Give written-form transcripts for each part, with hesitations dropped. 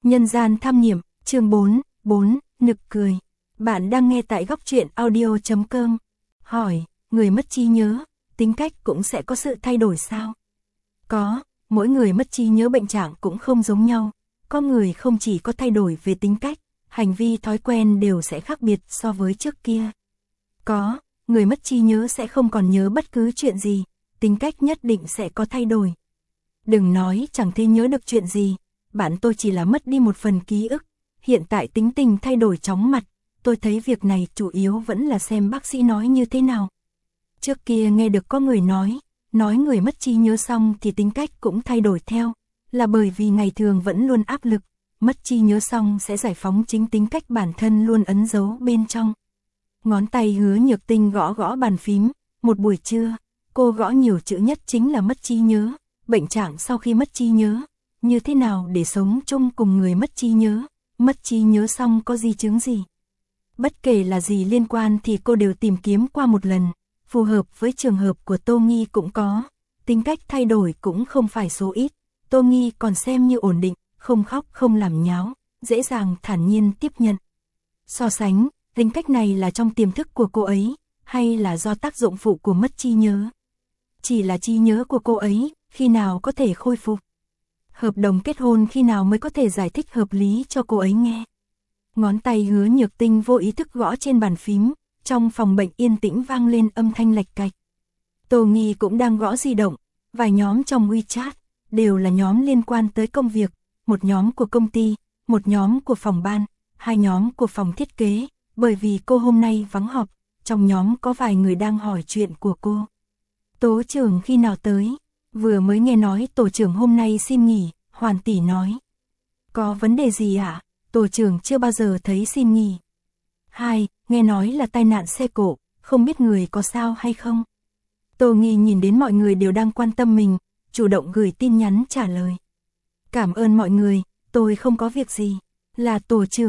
Nhân gian tham nghiệm, chương 4, nực cười. Bạn đang nghe tại góc truyện audio.com. Hỏi, người mất trí nhớ, tính cách cũng sẽ có sự thay đổi sao? Có, mỗi người mất trí nhớ bệnh trạng cũng không giống nhau. Có người không chỉ có thay đổi về tính cách, hành vi thói quen đều sẽ khác biệt so với trước kia. Có, người mất trí nhớ sẽ không còn nhớ bất cứ chuyện gì, tính cách nhất định sẽ có thay đổi. Đừng nói chẳng thể nhớ được chuyện gì, bạn tôi chỉ là mất đi một phần ký ức, hiện tại tính tình thay đổi chóng mặt, tôi thấy việc này chủ yếu vẫn là xem bác sĩ nói như thế nào. Trước kia nghe được có người nói người mất trí nhớ xong thì tính cách cũng thay đổi theo, là bởi vì ngày thường vẫn luôn áp lực, mất trí nhớ xong sẽ giải phóng chính tính cách bản thân luôn ấn giấu bên trong. Ngón tay Hứa Nhược Tinh gõ gõ bàn phím, một buổi trưa, cô gõ nhiều chữ nhất chính là mất trí nhớ, bệnh trạng sau khi mất trí nhớ, như thế nào để sống chung cùng người mất trí nhớ xong có di chứng gì. Bất kể là gì liên quan thì cô đều tìm kiếm qua một lần, phù hợp với trường hợp của Tô Nghi cũng có, tính cách thay đổi cũng không phải số ít, Tô Nghi còn xem như ổn định, không khóc không làm nháo, dễ dàng thản nhiên tiếp nhận. So sánh, tính cách này là trong tiềm thức của cô ấy, hay là do tác dụng phụ của mất trí nhớ? Chỉ là trí nhớ của cô ấy, khi nào có thể khôi phục? Hợp đồng kết hôn khi nào mới có thể giải thích hợp lý cho cô ấy nghe? Ngón tay Hứa Nhược Tinh vô ý thức gõ trên bàn phím, trong phòng bệnh yên tĩnh vang lên âm thanh lạch cạch. Tô Nghi cũng đang gõ di động, vài nhóm trong WeChat, đều là nhóm liên quan tới công việc, một nhóm của công ty, một nhóm của phòng ban, hai nhóm của phòng thiết kế, bởi vì cô hôm nay vắng họp, trong nhóm có vài người đang hỏi chuyện của cô. Tố trưởng khi nào tới? Vừa mới nghe nói tổ trưởng hôm nay xin nghỉ, Hoàn tỷ nói. Có vấn đề gì ạ? Tổ trưởng chưa bao giờ thấy xin nghỉ. Hai, nghe nói là tai nạn xe cộ, không biết người có sao hay không? Tô Nghi nhìn đến mọi người đều đang quan tâm mình, chủ động gửi tin nhắn trả lời. Cảm ơn mọi người, tôi không có việc gì. Là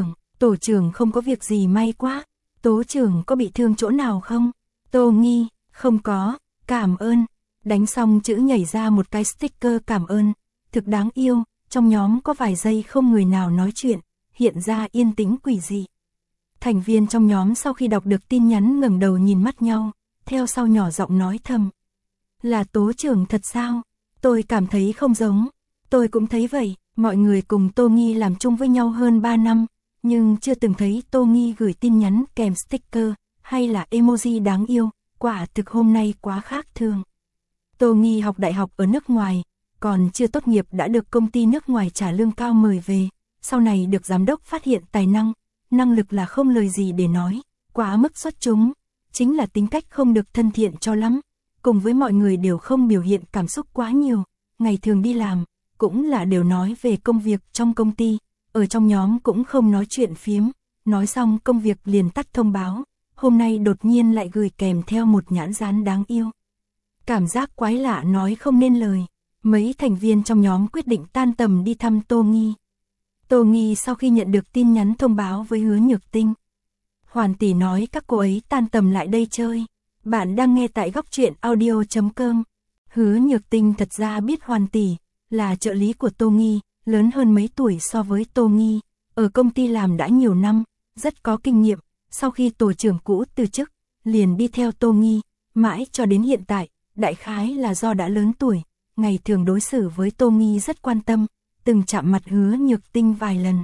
tổ trưởng không có việc gì may quá. Tố trưởng có bị thương chỗ nào không? Tô Nghi, không có, cảm ơn. Đánh xong chữ nhảy ra một cái sticker cảm ơn, thực đáng yêu, trong nhóm có vài giây không người nào nói chuyện, hiện ra yên tĩnh quỷ dị. Thành viên trong nhóm sau khi đọc được tin nhắn ngẩng đầu nhìn mắt nhau, theo sau nhỏ giọng nói thầm. Là tố trưởng thật sao? Tôi cảm thấy không giống. Tôi cũng thấy vậy, mọi người cùng Tô Nghi làm chung với nhau hơn 3 năm, nhưng chưa từng thấy Tô Nghi gửi tin nhắn kèm sticker, hay là emoji đáng yêu, quả thực hôm nay quá khác thường. Tô Nghi học đại học ở nước ngoài, còn chưa tốt nghiệp đã được công ty nước ngoài trả lương cao mời về, sau này được giám đốc phát hiện tài năng lực là không lời gì để nói, quá mức xuất chúng, chính là tính cách không được thân thiện cho lắm, cùng với mọi người đều không biểu hiện cảm xúc quá nhiều, ngày thường đi làm, cũng là đều nói về công việc trong công ty, ở trong nhóm cũng không nói chuyện phiếm, nói xong công việc liền tắt thông báo, hôm nay đột nhiên lại gửi kèm theo một nhãn dán đáng yêu. Cảm giác quái lạ nói không nên lời, mấy thành viên trong nhóm quyết định tan tầm đi thăm Tô Nghi. Tô Nghi sau khi nhận được tin nhắn thông báo với Hứa Nhược Tinh. Hoàn tỷ nói các cô ấy tan tầm lại đây chơi. Bạn đang nghe tại góc truyện audio.com. Hứa Nhược Tinh thật ra biết Hoàn tỷ là trợ lý của Tô Nghi, lớn hơn mấy tuổi so với Tô Nghi, ở công ty làm đã nhiều năm, rất có kinh nghiệm, sau khi tổ trưởng cũ từ chức, liền đi theo Tô Nghi, mãi cho đến hiện tại, đại khái là do đã lớn tuổi, ngày thường đối xử với Tô Nghi rất quan tâm, từng chạm mặt Hứa Nhược Tinh vài lần.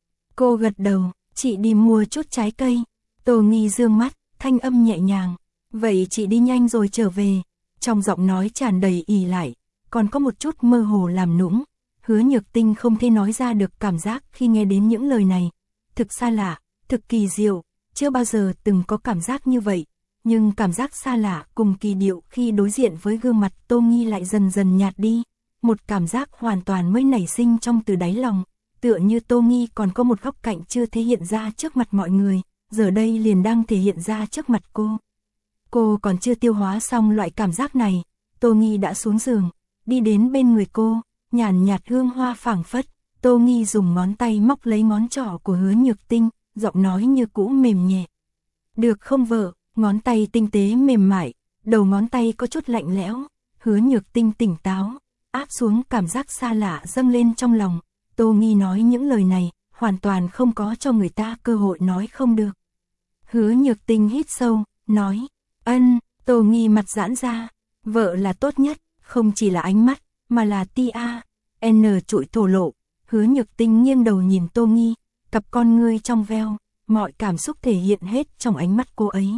Cô gật đầu, chị đi mua chút trái cây. Tô Nghi dương mắt, thanh âm nhẹ nhàng. Vậy chị đi nhanh rồi trở về. Trong giọng nói tràn đầy ỷ lại, còn có một chút mơ hồ làm nũng. Hứa Nhược Tinh không thể nói ra được cảm giác khi nghe đến những lời này. Thực xa lạ, thực kỳ diệu, chưa bao giờ từng có cảm giác như vậy. Nhưng cảm giác xa lạ cùng kỳ diệu khi đối diện với gương mặt Tô Nghi lại dần dần nhạt đi. Một cảm giác hoàn toàn mới nảy sinh trong từ đáy lòng, tựa như Tô Nghi còn có một góc cạnh chưa thể hiện ra trước mặt mọi người, giờ đây liền đang thể hiện ra trước mặt cô. Cô còn chưa tiêu hóa xong loại cảm giác này, Tô Nghi đã xuống giường, đi đến bên người cô, nhàn nhạt hương hoa phảng phất, Tô Nghi dùng ngón tay móc lấy ngón trỏ của Hứa Nhược Tinh, giọng nói như cũ mềm nhẹ. Được không vợ, ngón tay tinh tế mềm mại, đầu ngón tay có chút lạnh lẽo, Hứa Nhược Tinh tỉnh táo, áp xuống cảm giác xa lạ dâng lên trong lòng, Tô Nghi nói những lời này, hoàn toàn không có cho người ta cơ hội nói không được. Hứa Nhược Tinh hít sâu, nói, ân, Tô Nghi mặt giãn ra, vợ là tốt nhất, không chỉ là ánh mắt, mà là tia, trụi thổ lộ. Hứa Nhược Tinh nghiêng đầu nhìn Tô Nghi, cặp con ngươi trong veo, mọi cảm xúc thể hiện hết trong ánh mắt cô ấy.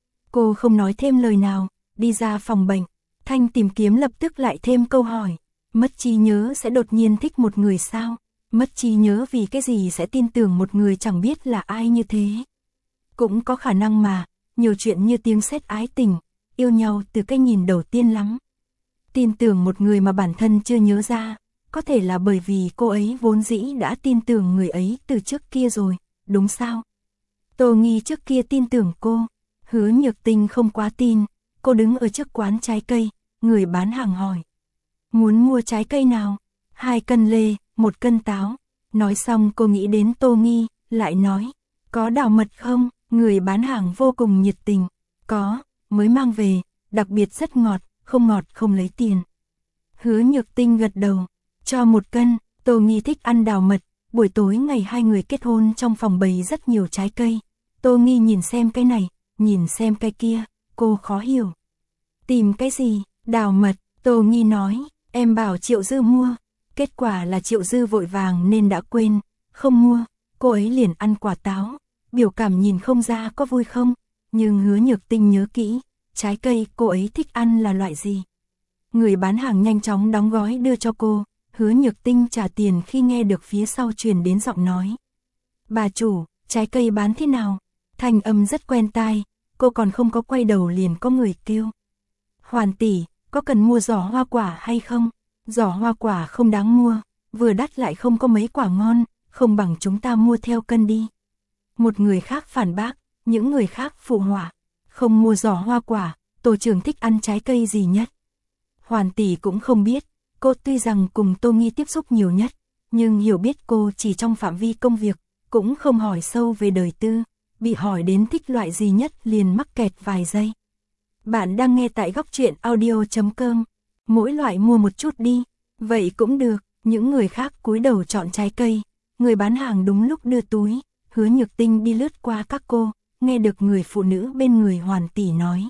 Cô không nói thêm lời nào, đi ra phòng bệnh. Thanh tìm kiếm lập tức lại thêm câu hỏi, mất trí nhớ sẽ đột nhiên thích một người sao? Mất trí nhớ vì cái gì sẽ tin tưởng một người chẳng biết là ai như thế? Cũng có khả năng mà, nhiều chuyện như tiếng sét ái tình, yêu nhau từ cái nhìn đầu tiên lắm. Tin tưởng một người mà bản thân chưa nhớ ra, có thể là bởi vì cô ấy vốn dĩ đã tin tưởng người ấy từ trước kia rồi, đúng sao? Tô Nghi trước kia tin tưởng cô, Hứa Nhược Tinh không quá tin. Cô đứng ở trước quán trái cây, người bán hàng hỏi. Muốn mua trái cây nào? 2 cân lê, 1 cân táo. Nói xong cô nghĩ đến Tô Nghi, lại nói. Có đào mật không? Người bán hàng vô cùng nhiệt tình. Có, mới mang về, đặc biệt rất ngọt, không ngọt không lấy tiền. Hứa Nhược Tinh gật đầu, cho 1 cân. Tô Nghi thích ăn đào mật. Buổi tối ngày 2 người kết hôn trong phòng bày rất nhiều trái cây. Tô Nghi nhìn xem cái này, nhìn xem cái kia. Cô khó hiểu. Tìm cái gì? Đào mật, Tô Nghi nói, em bảo Triệu Dư mua. Kết quả là Triệu Dư vội vàng nên đã quên, không mua. Cô ấy liền ăn quả táo. Biểu cảm nhìn không ra có vui không, nhưng Hứa Nhược Tinh nhớ kỹ, trái cây cô ấy thích ăn là loại gì. Người bán hàng nhanh chóng đóng gói đưa cho cô. Hứa Nhược Tinh trả tiền khi nghe được phía sau truyền đến giọng nói. Bà chủ, trái cây bán thế nào? Thanh âm rất quen tai. Cô còn không có quay đầu liền có người kêu. Hoàn tỷ, có cần mua giỏ hoa quả hay không? Giỏ hoa quả không đáng mua, vừa đắt lại không có mấy quả ngon, không bằng chúng ta mua theo cân đi. Một người khác phản bác, những người khác phụ họa. Không mua giỏ hoa quả, tổ trưởng thích ăn trái cây gì nhất? Hoàn tỷ cũng không biết, cô tuy rằng cùng Tô Nghi tiếp xúc nhiều nhất, nhưng hiểu biết cô chỉ trong phạm vi công việc, cũng không hỏi sâu về đời tư. Bị hỏi đến thích loại gì nhất liền mắc kẹt vài giây. Bạn đang nghe tại góc truyện audio.com. Mỗi loại mua một chút đi. Vậy cũng được. Những người khác cúi đầu chọn trái cây. Người bán hàng đúng lúc đưa túi. Hứa Nhược Tinh đi lướt qua các cô, nghe được người phụ nữ bên người Hoàn tỷ nói.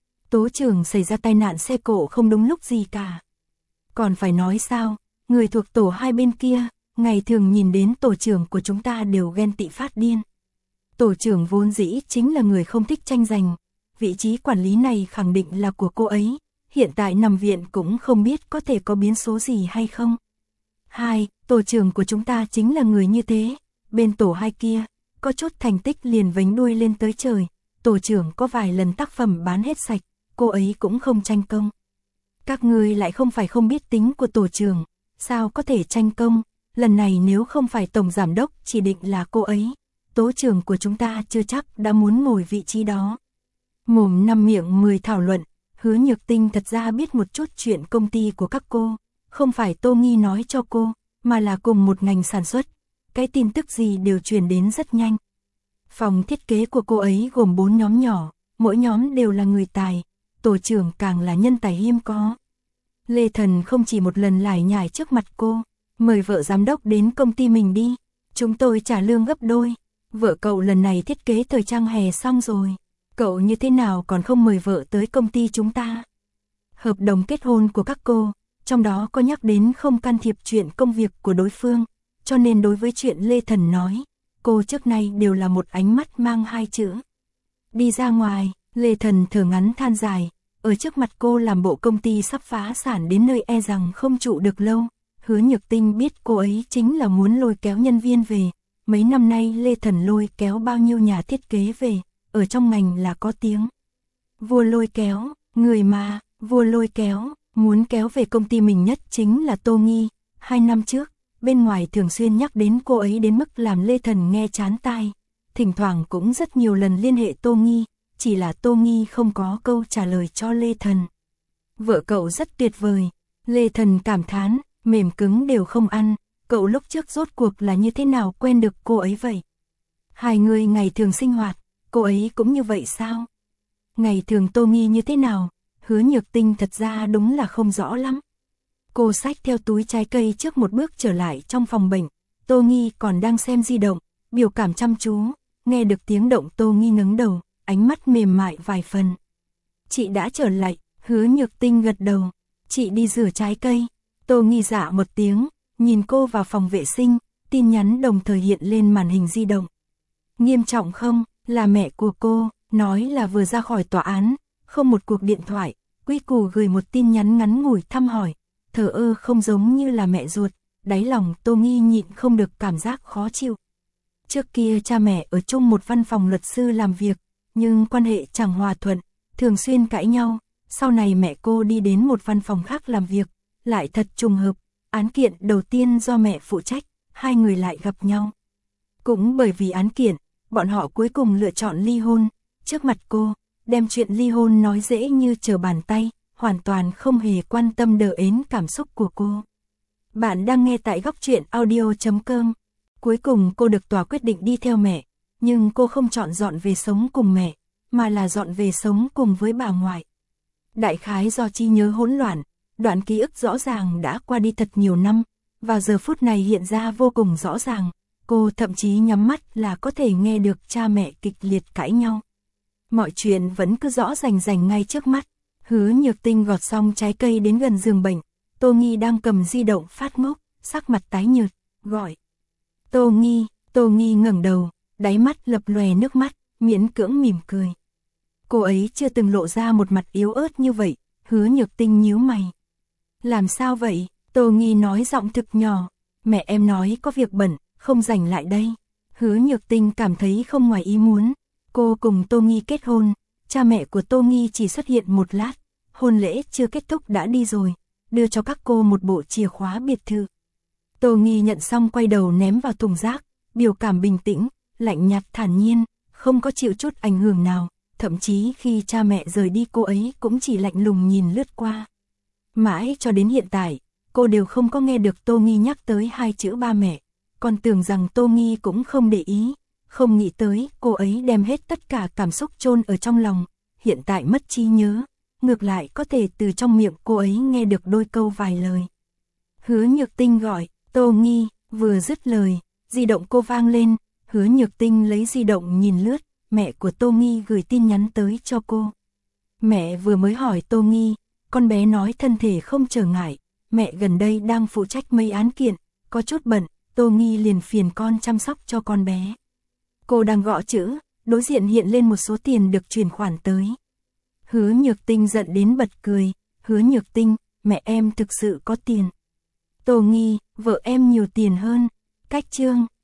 Tố trưởng xảy ra tai nạn xe cộ không đúng lúc gì cả. Còn phải nói sao, người thuộc tổ hai bên kia, ngày thường nhìn đến tổ trưởng của chúng ta đều ghen tị phát điên. Tổ trưởng vốn dĩ chính là người không thích tranh giành, vị trí quản lý này khẳng định là của cô ấy, hiện tại nằm viện cũng không biết có thể có biến số gì hay không. 2. Tổ trưởng của chúng ta chính là người như thế, bên tổ hai kia, có chút thành tích liền vánh đuôi lên tới trời, tổ trưởng có vài lần tác phẩm bán hết sạch, cô ấy cũng không tranh công. Các người lại không phải không biết tính của tổ trưởng, sao có thể tranh công, lần này nếu không phải tổng giám đốc chỉ định là cô ấy. Tố trưởng của chúng ta chưa chắc đã muốn ngồi vị trí đó. Mồm 5 miệng 10 thảo luận, Hứa Nhược Tinh thật ra biết một chút chuyện công ty của các cô, không phải Tô Nghi nói cho cô, mà là cùng một ngành sản xuất, cái tin tức gì đều truyền đến rất nhanh. Phòng thiết kế của cô ấy gồm 4 nhóm nhỏ, mỗi nhóm đều là người tài, tổ trưởng càng là nhân tài hiếm có. Lê Thần không chỉ một lần lải nhải trước mặt cô, mời vợ giám đốc đến công ty mình đi, chúng tôi trả lương gấp đôi. Vợ cậu lần này thiết kế thời trang hè xong rồi, cậu như thế nào còn không mời vợ tới công ty chúng ta? Hợp đồng kết hôn của các cô, trong đó có nhắc đến không can thiệp chuyện công việc của đối phương, cho nên đối với chuyện Lê Thần nói, cô trước nay đều là một ánh mắt mang 2 chữ. Đi ra ngoài, Lê Thần thở ngắn than dài, ở trước mặt cô làm bộ công ty sắp phá sản đến nơi e rằng không trụ được lâu. Hứa Nhược Tinh biết cô ấy chính là muốn lôi kéo nhân viên về. Mấy năm nay Lê Thần lôi kéo bao nhiêu nhà thiết kế về, ở trong ngành là có tiếng. Vua lôi kéo, người mà, vua lôi kéo, muốn kéo về công ty mình nhất chính là Tô Nghi. 2 năm trước, bên ngoài thường xuyên nhắc đến cô ấy đến mức làm Lê Thần nghe chán tai. Thỉnh thoảng cũng rất nhiều lần liên hệ Tô Nghi, chỉ là Tô Nghi không có câu trả lời cho Lê Thần. Vợ cậu rất tuyệt vời, Lê Thần cảm thán, mềm cứng đều không ăn. Cậu lúc trước rốt cuộc là như thế nào quen được cô ấy vậy? 2 người ngày thường sinh hoạt, cô ấy cũng như vậy sao? Ngày thường Tô Nghi như thế nào? Hứa Nhược Tinh thật ra đúng là không rõ lắm. Cô xách theo túi trái cây trước một bước trở lại trong phòng bệnh. Tô Nghi còn đang xem di động, biểu cảm chăm chú. Nghe được tiếng động Tô Nghi ngẩng đầu, ánh mắt mềm mại vài phần. Chị đã trở lại, Hứa Nhược Tinh gật đầu. Chị đi rửa trái cây. Tô Nghi dạ một tiếng, nhìn cô vào phòng vệ sinh, tin nhắn đồng thời hiện lên màn hình di động. Nghiêm trọng không, là mẹ của cô, nói là vừa ra khỏi tòa án, không một cuộc điện thoại, quy củ gửi một tin nhắn ngắn ngủi thăm hỏi, thờ ơ không giống như là mẹ ruột, đáy lòng Tô Nghi nhịn không được cảm giác khó chịu. Trước kia cha mẹ ở chung một văn phòng luật sư làm việc, nhưng quan hệ chẳng hòa thuận, thường xuyên cãi nhau, sau này mẹ cô đi đến một văn phòng khác làm việc, lại thật trùng hợp, án kiện đầu tiên do mẹ phụ trách, hai người lại gặp nhau. Cũng bởi vì án kiện, bọn họ cuối cùng lựa chọn ly hôn, trước mặt cô, đem chuyện ly hôn nói dễ như trở bàn tay, hoàn toàn không hề quan tâm đờ ến cảm xúc của cô. Bạn đang nghe tại Góc Truyện Audio.com. Cuối cùng cô được tòa quyết định đi theo mẹ, nhưng cô không chọn dọn về sống cùng mẹ, mà là dọn về sống cùng với bà ngoại. Đại khái do trí nhớ hỗn loạn, đoạn ký ức rõ ràng đã qua đi thật nhiều năm, và giờ phút này hiện ra vô cùng rõ ràng, cô thậm chí nhắm mắt là có thể nghe được cha mẹ kịch liệt cãi nhau. Mọi chuyện vẫn cứ rõ rành rành ngay trước mắt. Hứa Nhược Tinh gọt xong trái cây đến gần giường bệnh, Tô Nghi đang cầm di động phát ngốc, sắc mặt tái nhợt, gọi. Tô Nghi ngẩng đầu, đáy mắt lập lòe nước mắt, miễn cưỡng mỉm cười. Cô ấy chưa từng lộ ra một mặt yếu ớt như vậy, Hứa Nhược Tinh nhíu mày. Làm sao vậy? Tô Nghi nói giọng thực nhỏ, mẹ em nói có việc bận, không rảnh lại đây. Hứa Nhược Tinh cảm thấy không ngoài ý muốn, cô cùng Tô Nghi kết hôn, cha mẹ của Tô Nghi chỉ xuất hiện một lát, hôn lễ chưa kết thúc đã đi rồi, đưa cho các cô một bộ chìa khóa biệt thự. Tô Nghi nhận xong quay đầu ném vào thùng rác, biểu cảm bình tĩnh, lạnh nhạt thản nhiên, không có chịu chút ảnh hưởng nào, thậm chí khi cha mẹ rời đi cô ấy cũng chỉ lạnh lùng nhìn lướt qua. Mãi cho đến hiện tại, cô đều không có nghe được Tô Nghi nhắc tới hai chữ ba mẹ, còn tưởng rằng Tô Nghi cũng không để ý, không nghĩ tới cô ấy đem hết tất cả cảm xúc chôn ở trong lòng, hiện tại mất trí nhớ, ngược lại có thể từ trong miệng cô ấy nghe được đôi câu vài lời. Hứa Nhược Tinh gọi, Tô Nghi, vừa dứt lời, di động cô vang lên, Hứa Nhược Tinh lấy di động nhìn lướt, mẹ của Tô Nghi gửi tin nhắn tới cho cô. Mẹ vừa mới hỏi Tô Nghi, con bé nói thân thể không trở ngại, mẹ gần đây đang phụ trách mấy án kiện, có chút bận, Tô Nghi liền phiền con chăm sóc cho con bé. Cô đang gõ chữ, đối diện hiện lên một số tiền được chuyển khoản tới. Hứa Nhược Tinh giận đến bật cười, Hứa Nhược Tinh, mẹ em thực sự có tiền. Tô Nghi, vợ em nhiều tiền hơn, cách chương.